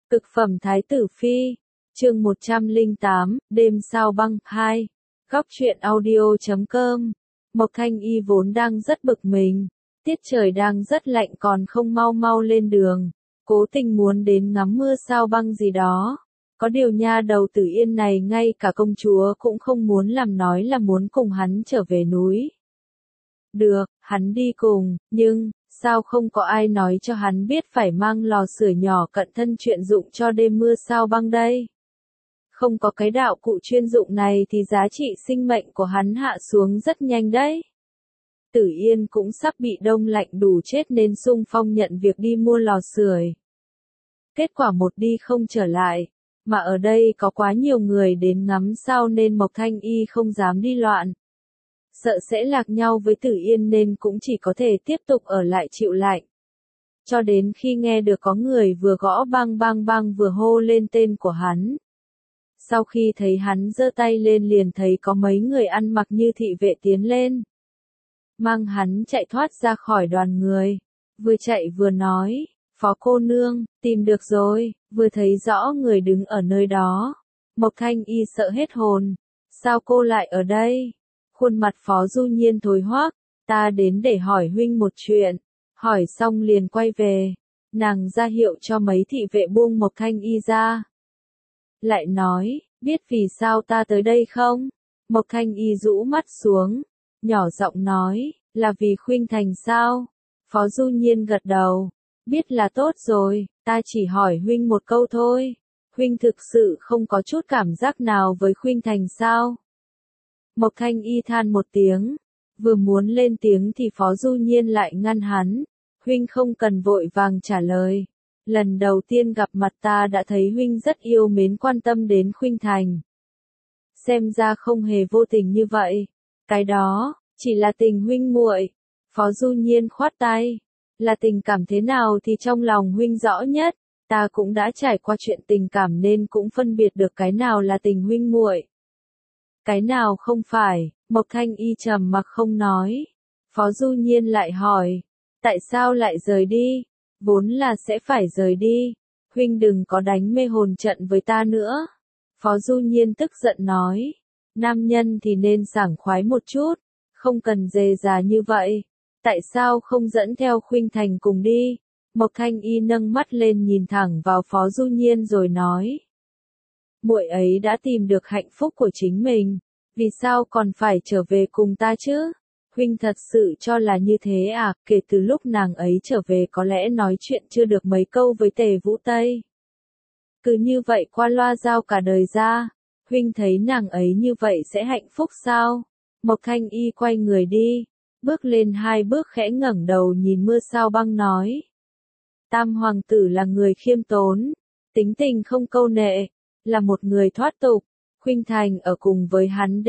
Cực phẩm Thái tử Phi, chương 108, đêm sao băng 2. Góc truyện audio.com. Mộc Thanh Y vốn đang rất bực mình, tiết trời đang rất lạnh còn không mau mau lên đường, cố tình muốn đến ngắm mưa sao băng gì đó. Có điều nha đầu Tử Yên này ngay cả công chúa cũng không muốn làm, nói là muốn cùng hắn trở về núi. Được, hắn đi cùng, nhưng sao không có ai nói cho hắn biết phải mang lò sưởi nhỏ cận thân chuyên dụng cho đêm mưa sao băng đây? Không có cái đạo cụ chuyên dụng này thì giá trị sinh mệnh của hắn hạ xuống rất nhanh đấy. Tử Yên cũng sắp bị đông lạnh đủ chết nên xung phong nhận việc đi mua lò sưởi. Kết quả một đi không trở lại, mà ở đây có quá nhiều người đến ngắm sao nên Mộc Thanh Y không dám đi loạn. Sợ sẽ lạc nhau với Tử Yên nên cũng chỉ có thể tiếp tục ở lại chịu lạnh. Cho đến khi nghe được có người vừa gõ bang bang bang vừa hô lên tên của hắn. Sau khi thấy hắn giơ tay lên liền thấy có mấy người ăn mặc như thị vệ tiến lên. Mang hắn chạy thoát ra khỏi đoàn người. Vừa chạy vừa nói, Phó cô nương, tìm được rồi, vừa thấy rõ người đứng ở nơi đó. Mộc Thanh Y sợ hết hồn. Sao cô lại ở đây? Khuôn mặt Phó Du Nhiên thối hoác, ta đến để hỏi huynh một chuyện. Hỏi xong liền quay về. Nàng ra hiệu cho mấy thị vệ buông Mộc Thanh Y ra. Lại nói, biết vì sao ta tới đây không? Mộc Thanh Y rũ mắt xuống, nhỏ giọng nói, là vì Khuynh Thành sao? Phó Du Nhiên gật đầu, biết là tốt rồi, ta chỉ hỏi huynh một câu thôi. Huynh thực sự không có chút cảm giác nào với Khuynh Thành sao? Mộc Thanh Y than một tiếng, vừa muốn lên tiếng thì Phó Du Nhiên lại ngăn hắn. Huynh không cần vội vàng trả lời. Lần đầu tiên gặp mặt ta đã thấy huynh rất yêu mến quan tâm đến Khuynh Thành. Xem ra không hề vô tình như vậy. Cái đó, chỉ là tình huynh muội. Phó Du Nhiên khoát tay. Là tình cảm thế nào thì trong lòng huynh rõ nhất. Ta cũng đã trải qua chuyện tình cảm nên cũng phân biệt được cái nào là tình huynh muội. Cái nào không phải, Mộc Thanh Y trầm mặc không nói. Phó Du Nhiên lại hỏi. Tại sao lại rời đi? Vốn là sẽ phải rời đi. Huynh đừng có đánh mê hồn trận với ta nữa. Phó Du Nhiên tức giận nói. Nam nhân thì nên sảng khoái một chút. Không cần dề dà như vậy. Tại sao không dẫn theo Khuynh Thành cùng đi? Mộc Thanh Y nâng mắt lên nhìn thẳng vào Phó Du Nhiên rồi nói. Muội ấy đã tìm được hạnh phúc của chính mình. Vì sao còn phải trở về cùng ta chứ? Huynh thật sự cho là như thế à? Kể từ lúc nàng ấy trở về có lẽ nói chuyện chưa được mấy câu với Tề Vũ Tây. Cứ như vậy qua loa giao cả đời ra. Huynh thấy nàng ấy như vậy sẽ hạnh phúc sao? Mộc Thanh Y quay người đi. Bước lên 2 bước khẽ ngẩng đầu nhìn mưa sao băng nói. Tam hoàng tử là người khiêm tốn. Tính tình không câu nệ. Là một người thoát tục. Khuynh Thành ở cùng với hắn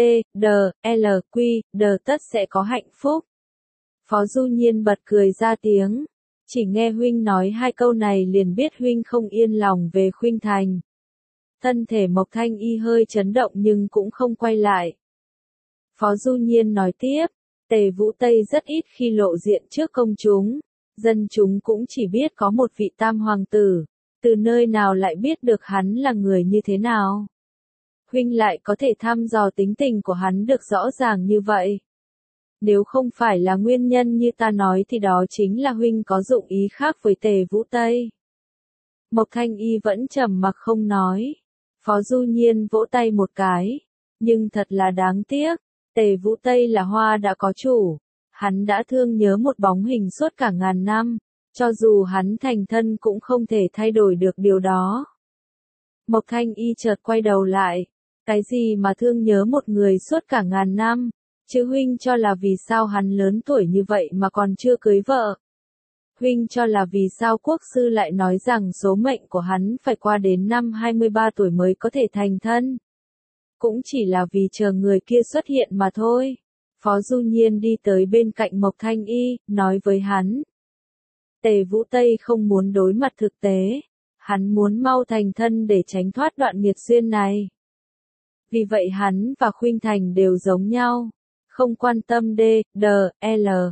tất sẽ có hạnh phúc. Phó Du Nhiên bật cười ra tiếng. Chỉ nghe huynh nói 2 câu này liền biết huynh không yên lòng về Khuynh Thành. Thân thể Mộc Thanh Y hơi chấn động nhưng cũng không quay lại. Phó Du Nhiên nói tiếp, Tề Vũ Tây rất ít khi lộ diện trước công chúng. Dân chúng cũng chỉ biết có một vị tam hoàng tử. Từ nơi nào lại biết được hắn là người như thế nào? Huynh lại có thể thăm dò tính tình của hắn được rõ ràng như vậy. Nếu không phải là nguyên nhân như ta nói thì đó chính là huynh có dụng ý khác với Tề Vũ Tây. Mộc Thanh Y vẫn trầm mặc không nói. Phó Du Nhiên vỗ tay một cái. Nhưng thật là đáng tiếc. Tề Vũ Tây là hoa đã có chủ. Hắn đã thương nhớ một bóng hình suốt cả ngàn năm. Cho dù hắn thành thân cũng không thể thay đổi được điều đó. Mộc Thanh Y chợt quay đầu lại. Cái gì mà thương nhớ một người suốt cả ngàn năm? Chứ huynh cho là vì sao hắn lớn tuổi như vậy mà còn chưa cưới vợ? Huynh cho là vì sao quốc sư lại nói rằng số mệnh của hắn phải qua đến năm 23 tuổi mới có thể thành thân? Cũng chỉ là vì chờ người kia xuất hiện mà thôi. Phó Du Nhiên đi tới bên cạnh Mộc Thanh Y, nói với hắn. Tề Vũ Tây không muốn đối mặt thực tế. Hắn muốn mau thành thân để tránh thoát đoạn nghiệt duyên này. Vì vậy hắn và Khuynh Thành đều giống nhau. Không quan tâm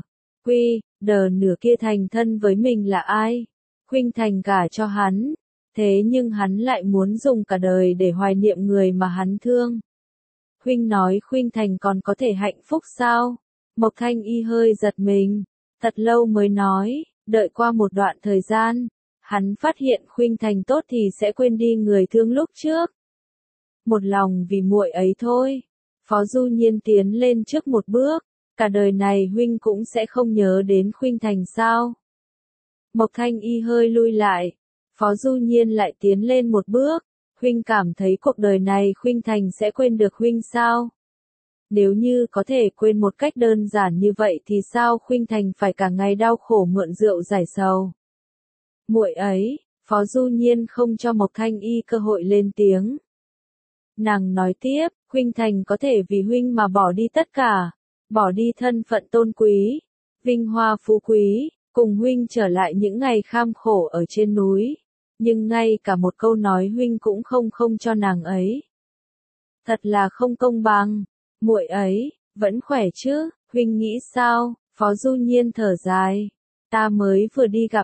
nửa kia thành thân với mình là ai. Khuynh Thành gả cho hắn. Thế nhưng hắn lại muốn dùng cả đời để hoài niệm người mà hắn thương. Huynh nói Khuynh Thành còn có thể hạnh phúc sao? Mộc Thanh Y hơi giật mình, thật lâu mới nói, đợi qua một đoạn thời gian, hắn phát hiện Khuynh Thành tốt thì sẽ quên đi người thương lúc trước. Một lòng vì muội ấy thôi. Phó Du Nhiên tiến lên trước một bước, cả đời này huynh cũng sẽ không nhớ đến Khuynh Thành sao? Mộc Thanh Y hơi lui lại, Phó Du Nhiên lại tiến lên một bước, huynh cảm thấy cuộc đời này Khuynh Thành sẽ quên được huynh sao? Nếu như có thể quên một cách đơn giản như vậy thì sao Khuynh Thành phải cả ngày đau khổ mượn rượu giải sầu? Muội ấy, Phó Du Nhiên không cho Mộc Thanh Y cơ hội lên tiếng. Nàng nói tiếp, Khuynh Thành có thể vì huynh mà bỏ đi tất cả, bỏ đi thân phận tôn quý, vinh hoa phú quý, cùng huynh trở lại những ngày kham khổ ở trên núi, nhưng ngay cả một câu nói huynh cũng không cho nàng ấy. Thật là không công bằng. Muội ấy vẫn khỏe chứ, huynh nghĩ sao? Phó Du Nhiên thở dài, ta mới vừa đi gặp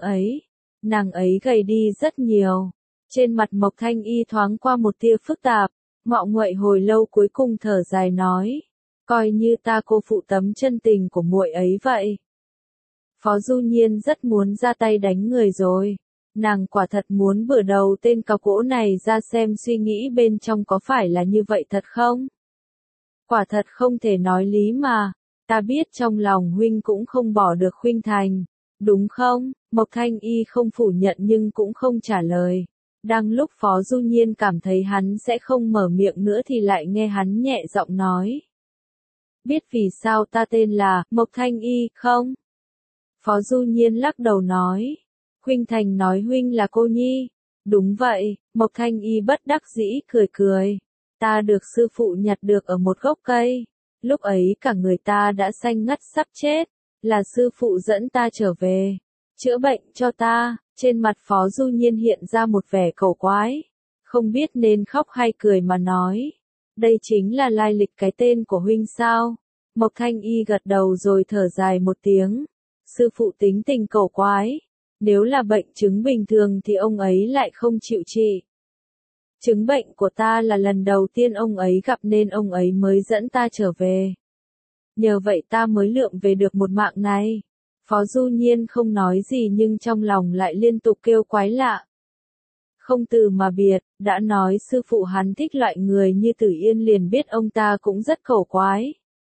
nàng ấy gầy đi rất nhiều. Trên mặt Mộc Thanh Y thoáng qua một tia phức tạp, ngọ nguậy hồi lâu cuối cùng thở dài nói, coi như ta cô phụ tấm chân tình của muội ấy vậy. Phó Du Nhiên rất muốn ra tay đánh người rồi, nàng quả thật muốn bửa đầu tên cọc gỗ này ra xem suy nghĩ bên trong có phải là như vậy thật không? Quả thật không thể nói lý mà, ta biết trong lòng huynh cũng không bỏ được Khuynh Thành, đúng không? Mộc Thanh Y không phủ nhận nhưng cũng không trả lời. Đang lúc Phó Du Nhiên cảm thấy hắn sẽ không mở miệng nữa thì lại nghe hắn nhẹ giọng nói. Biết vì sao ta tên là Mộc Thanh Y không? Phó Du Nhiên lắc đầu nói. Khuynh Thành nói huynh là cô nhi. Đúng vậy, Mộc Thanh Y bất đắc dĩ cười cười. Ta được sư phụ nhặt được ở một gốc cây. Lúc ấy cả người ta đã xanh ngắt sắp chết. Là sư phụ dẫn ta trở về. Chữa bệnh cho ta. Trên mặt Phó Du Nhiên hiện ra một vẻ cầu quái. Không biết nên khóc hay cười mà nói. Đây chính là lai lịch cái tên của huynh sao? Mộc Thanh Y gật đầu rồi thở dài một tiếng. Sư phụ tính tình cầu quái. Nếu là bệnh chứng bình thường thì ông ấy lại không chịu trị. Chứng bệnh của ta là lần đầu tiên ông ấy gặp nên ông ấy mới dẫn ta trở về. Nhờ vậy ta mới lượm về được một mạng này. Phó Du Nhiên không nói gì nhưng trong lòng lại liên tục kêu quái lạ. Không từ mà biệt, đã nói sư phụ hắn thích loại người như Tử Yên liền biết ông ta cũng rất cầu quái.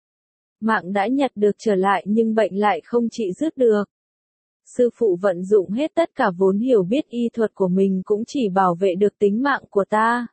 Mạng đã nhặt được trở lại nhưng bệnh lại không trị dứt được. Sư phụ vận dụng hết tất cả vốn hiểu biết y thuật của mình cũng chỉ bảo vệ được tính mạng của ta.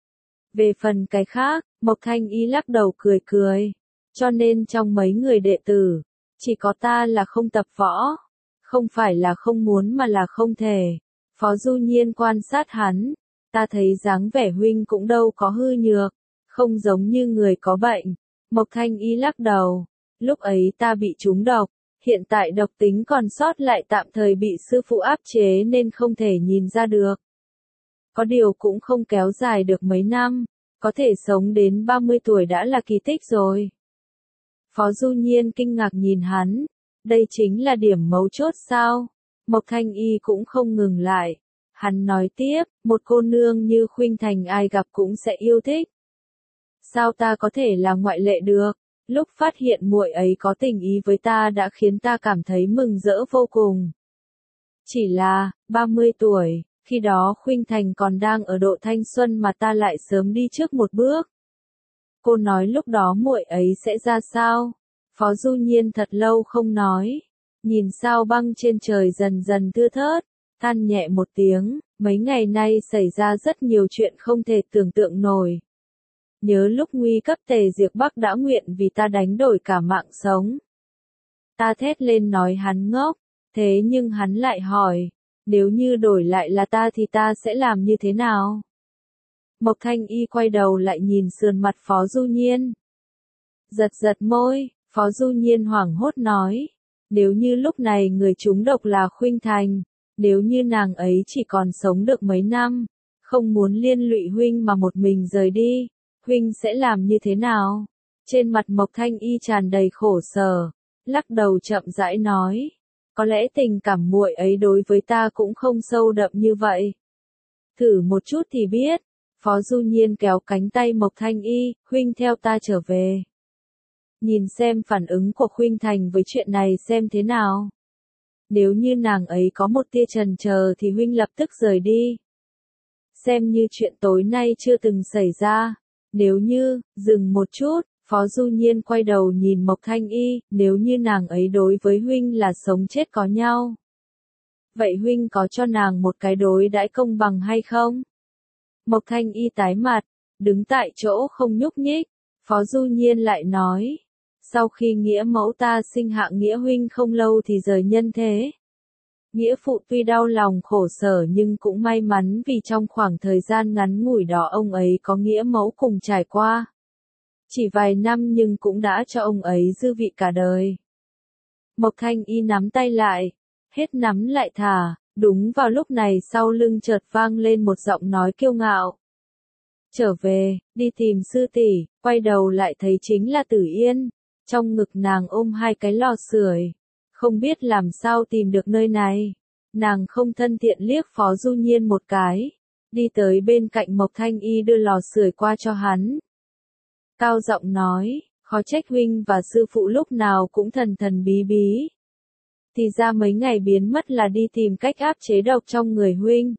Về phần cái khác, Mộc Thanh Y lắc đầu cười cười. Cho nên trong mấy người đệ tử, chỉ có ta là không tập võ. Không phải là không muốn mà là không thể. Phó Du Nhiên quan sát hắn. Ta thấy dáng vẻ huynh cũng đâu có hư nhược. Không giống như người có bệnh. Mộc Thanh Y lắc đầu. Lúc ấy ta bị trúng độc. Hiện tại độc tính còn sót lại tạm thời bị sư phụ áp chế nên không thể nhìn ra được. Có điều cũng không kéo dài được mấy năm. Có thể sống đến 30 tuổi đã là kỳ tích rồi. Phó Du Nhiên kinh ngạc nhìn hắn. Đây chính là điểm mấu chốt sao? Mộc Thanh Y cũng không ngừng lại. Hắn nói tiếp, một cô nương như Khuynh Thành ai gặp cũng sẽ yêu thích. Sao ta có thể là ngoại lệ được? Lúc phát hiện muội ấy có tình ý với ta đã khiến ta cảm thấy mừng rỡ vô cùng. Chỉ là, 30 tuổi, khi đó Khuynh Thành còn đang ở độ thanh xuân mà ta lại sớm đi trước một bước. Cô nói lúc đó muội ấy sẽ ra sao? Phó Du Nhiên thật lâu không nói. Nhìn sao băng trên trời dần dần thưa thớt, than nhẹ một tiếng, mấy ngày nay xảy ra rất nhiều chuyện không thể tưởng tượng nổi. Nhớ lúc nguy cấp Tề Diệp Bắc đã nguyện vì ta đánh đổi cả mạng sống. Ta thét lên nói hắn ngốc, thế nhưng hắn lại hỏi, nếu như đổi lại là ta thì ta sẽ làm như thế nào? Mộc Thanh Y quay đầu lại nhìn sườn mặt Phó Du Nhiên. Giật giật môi, Phó Du Nhiên hoảng hốt nói, nếu như lúc này người trúng độc là Khuynh Thành, nếu như nàng ấy chỉ còn sống được mấy năm, không muốn liên lụy huynh mà một mình rời đi, huynh sẽ làm như thế nào? Trên mặt Mộc Thanh Y tràn đầy khổ sở, lắc đầu chậm rãi nói, có lẽ tình cảm muội ấy đối với ta cũng không sâu đậm như vậy. Thử một chút thì biết. Phó Du Nhiên kéo cánh tay Mộc Thanh Y, huynh theo ta trở về. Nhìn xem phản ứng của Khuynh Thành với chuyện này xem thế nào. Nếu như nàng ấy có một tia chần chờ thì huynh lập tức rời đi. Xem như chuyện tối nay chưa từng xảy ra. Nếu như, dừng một chút, Phó Du Nhiên quay đầu nhìn Mộc Thanh Y, nếu như nàng ấy đối với huynh là sống chết có nhau. Vậy huynh có cho nàng một cái đối đãi công bằng hay không? Mộc Thanh Y tái mặt, đứng tại chỗ không nhúc nhích. Phó Du Nhiên lại nói, sau khi nghĩa mẫu ta sinh hạ nghĩa huynh không lâu thì rời nhân thế. Nghĩa phụ tuy đau lòng khổ sở nhưng cũng may mắn vì trong khoảng thời gian ngắn ngủi đó ông ấy có nghĩa mẫu cùng trải qua. Chỉ vài năm nhưng cũng đã cho ông ấy dư vị cả đời. Mộc Thanh Y nắm tay lại, hết nắm lại thả, đúng vào lúc này sau lưng chợt vang lên một giọng nói kiêu ngạo. Trở về, đi tìm sư tỷ, quay đầu lại thấy chính là Tử Yên, trong ngực nàng ôm hai cái lò sưởi. Không biết làm sao tìm được nơi này. Nàng không thân thiện liếc Phó Du Nhiên một cái. Đi tới bên cạnh Mộc Thanh Y đưa lò sưởi qua cho hắn. Cao giọng nói, khó trách huynh và sư phụ lúc nào cũng thần thần bí bí. Thì ra mấy ngày biến mất là đi tìm cách áp chế độc trong người huynh.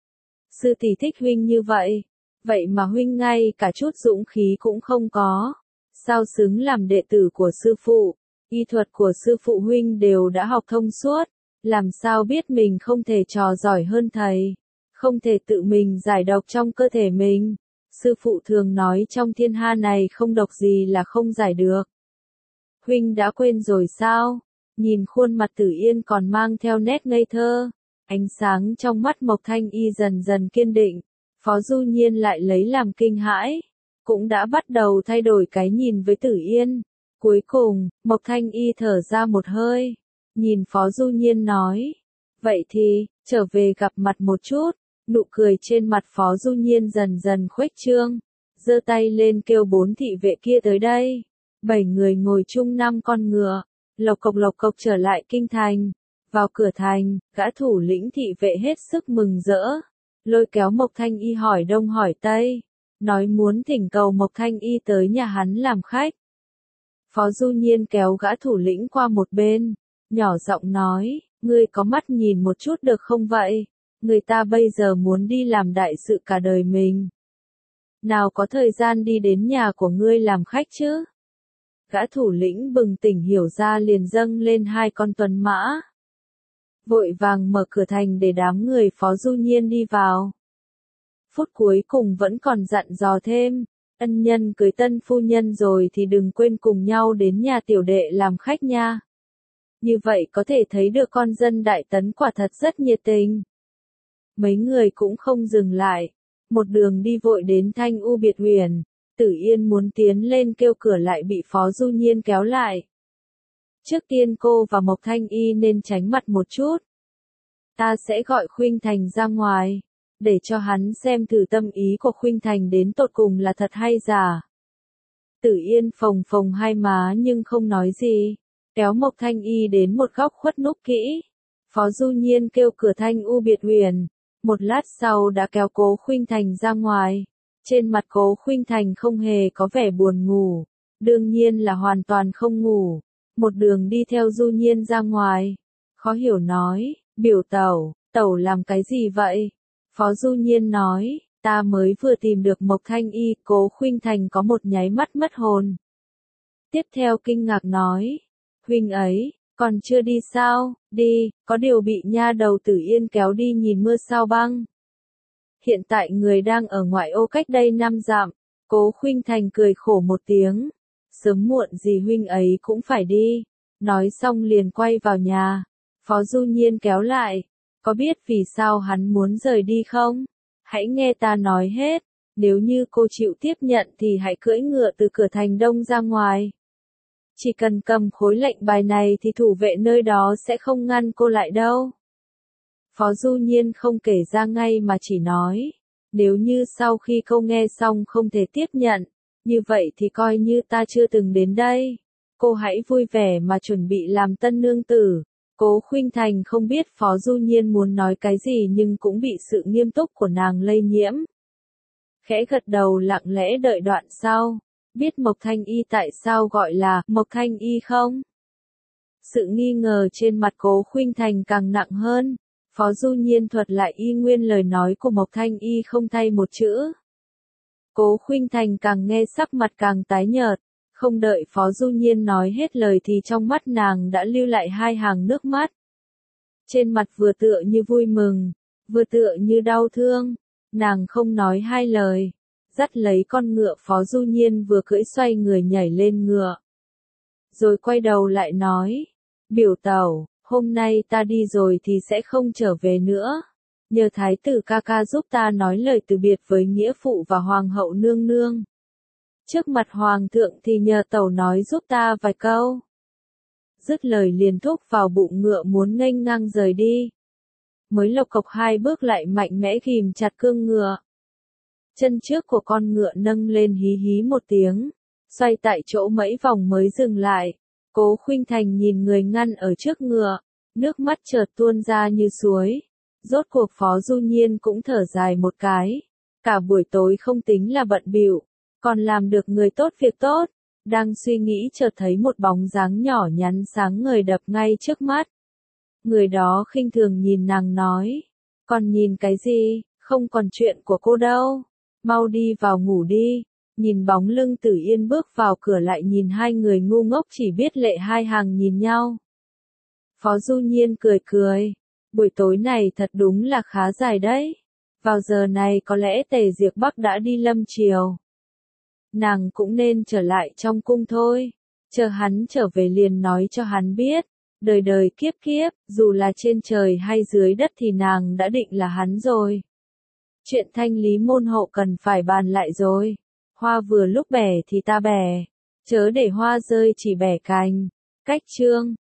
Sư tỷ thích huynh như vậy. Vậy mà huynh ngay cả chút dũng khí cũng không có. Sao xứng làm đệ tử của sư phụ? Y thuật của sư phụ huynh đều đã học thông suốt, làm sao biết mình không thể trò giỏi hơn thầy, không thể tự mình giải độc trong cơ thể mình. Sư phụ thường nói trong thiên hạ này không độc gì là không giải được. Huynh đã quên rồi sao? Nhìn khuôn mặt Tử Yên còn mang theo nét ngây thơ, ánh sáng trong mắt Mộc Thanh Y dần dần kiên định, Phó Du Nhiên lại lấy làm kinh hãi, cũng đã bắt đầu thay đổi cái nhìn với Tử Yên. Cuối cùng, Mộc Thanh Y thở ra một hơi, nhìn Phó Du Nhiên nói, vậy thì, trở về gặp mặt một chút. Nụ cười trên mặt Phó Du Nhiên dần dần khuếch trương, giơ tay lên kêu 4 thị vệ kia tới đây. 7 người ngồi chung 5 con ngựa, lộc cộc trở lại kinh thành. Vào cửa thành, gã thủ lĩnh thị vệ hết sức mừng rỡ, lôi kéo Mộc Thanh Y hỏi đông hỏi tây, nói muốn thỉnh cầu Mộc Thanh Y tới nhà hắn làm khách. Phó Du Nhiên kéo gã thủ lĩnh qua một bên, nhỏ giọng nói, ngươi có mắt nhìn một chút được không vậy? Người ta bây giờ muốn đi làm đại sự cả đời mình. Nào có thời gian đi đến nhà của ngươi làm khách chứ? Gã thủ lĩnh bừng tỉnh hiểu ra liền dâng lên 2 con tuần mã. Vội vàng mở cửa thành để đám người Phó Du Nhiên đi vào. Phút cuối cùng vẫn còn dặn dò thêm, ân nhân cưới tân phu nhân rồi thì đừng quên cùng nhau đến nhà tiểu đệ làm khách nha. Như vậy có thể thấy được con dân Đại Tấn quả thật rất nhiệt tình. Mấy người cũng không dừng lại, một đường đi vội đến Thanh U Biệt Huyền. Tử Yên muốn tiến lên kêu cửa lại bị Phó Du Nhiên kéo lại. Trước tiên cô và Mộc Thanh Y nên tránh mặt một chút. Ta sẽ gọi Khuynh Thành ra ngoài, để cho hắn xem thử tâm ý của Khuynh Thành đến tột cùng là thật hay giả. Tử Yên phồng phồng hai má nhưng không nói gì, kéo Mộc Thanh Y đến một góc khuất núp kỹ. Phó Du Nhiên kêu cửa Thanh U Biệt Huyền, một lát sau đã kéo Cố Khuynh Thành ra ngoài. Trên mặt Cố Khuynh Thành không hề có vẻ buồn ngủ, đương nhiên là hoàn toàn không ngủ. Một đường đi theo Du Nhiên ra ngoài, khó hiểu nói, biểu tẩu, tẩu làm cái gì vậy? Phó Du Nhiên nói, ta mới vừa tìm được Mộc Thanh Y. Cố Khuynh Thành có một nháy mắt mất hồn. Tiếp theo kinh ngạc nói, huynh ấy, còn chưa đi sao? Đi, có điều bị nha đầu Tử Yên kéo đi nhìn mưa sao băng. Hiện tại người đang ở ngoại ô cách đây 5 dặm. Cố Khuynh Thành cười khổ một tiếng, sớm muộn gì huynh ấy cũng phải đi. Nói xong liền quay vào nhà. Phó Du Nhiên kéo lại, có biết vì sao hắn muốn rời đi không? Hãy nghe ta nói hết, nếu như cô chịu tiếp nhận thì hãy cưỡi ngựa từ cửa thành đông ra ngoài. Chỉ cần cầm khối lệnh bài này thì thủ vệ nơi đó sẽ không ngăn cô lại đâu. Phó Du Nhiên không kể ra ngay mà chỉ nói, nếu như sau khi cô nghe xong không thể tiếp nhận, như vậy thì coi như ta chưa từng đến đây. Cô hãy vui vẻ mà chuẩn bị làm tân nương tử. Cố Khuynh Thành không biết Phó Du Nhiên muốn nói cái gì nhưng cũng bị sự nghiêm túc của nàng lây nhiễm. Khẽ gật đầu lặng lẽ đợi đoạn sau. Biết Mộc Thanh Y tại sao gọi là Mộc Thanh Y không? Sự nghi ngờ trên mặt Cố Khuynh Thành càng nặng hơn. Phó Du Nhiên thuật lại y nguyên lời nói của Mộc Thanh Y không thay một chữ. Cố Khuynh Thành càng nghe sắc mặt càng tái nhợt. Không đợi Phó Du Nhiên nói hết lời thì trong mắt nàng đã lưu lại hai hàng nước mắt. Trên mặt vừa tựa như vui mừng, vừa tựa như đau thương. Nàng không nói hai lời. Dắt lấy con ngựa Phó Du Nhiên vừa cưỡi xoay người nhảy lên ngựa. Rồi quay đầu lại nói. Biểu tẩu, hôm nay ta đi rồi thì sẽ không trở về nữa. Nhờ thái tử ca ca giúp ta nói lời từ biệt với nghĩa phụ và hoàng hậu nương nương. Trước mặt hoàng thượng thì nhờ tẩu nói giúp ta vài câu. Dứt lời liền thúc vào bụng ngựa muốn nghênh ngang rời đi. Mới lộc cộc hai bước lại mạnh mẽ ghìm chặt cương ngựa. Chân trước của con ngựa nâng lên hí hí một tiếng, xoay tại chỗ mấy vòng mới dừng lại. Cố Khuynh Thành nhìn người ngăn ở trước ngựa, nước mắt chợt tuôn ra như suối. Rốt cuộc Phó Du Nhiên cũng thở dài một cái. Cả buổi tối không tính là bận bịu, còn làm được người tốt việc tốt. Đang suy nghĩ chợt thấy một bóng dáng nhỏ nhắn sáng ngời đập ngay trước mắt. Người đó khinh thường nhìn nàng nói, còn nhìn cái gì, không còn chuyện của cô đâu. Mau đi vào ngủ đi. Nhìn bóng lưng Tử Yên bước vào cửa lại nhìn hai người ngu ngốc chỉ biết lệ hai hàng nhìn nhau. Phó Du Nhiên cười cười. Buổi tối này thật đúng là khá dài đấy. Vào giờ này có lẽ Tề Diệp Bắc đã đi lâm triều. Nàng cũng nên trở lại trong cung thôi. Chờ hắn trở về liền nói cho hắn biết. Đời đời kiếp kiếp, dù là trên trời hay dưới đất thì nàng đã định là hắn rồi. Chuyện thanh lý môn hộ cần phải bàn lại rồi. Hoa vừa lúc bẻ thì ta bẻ. Chớ để hoa rơi chỉ bẻ cành. Cách chương.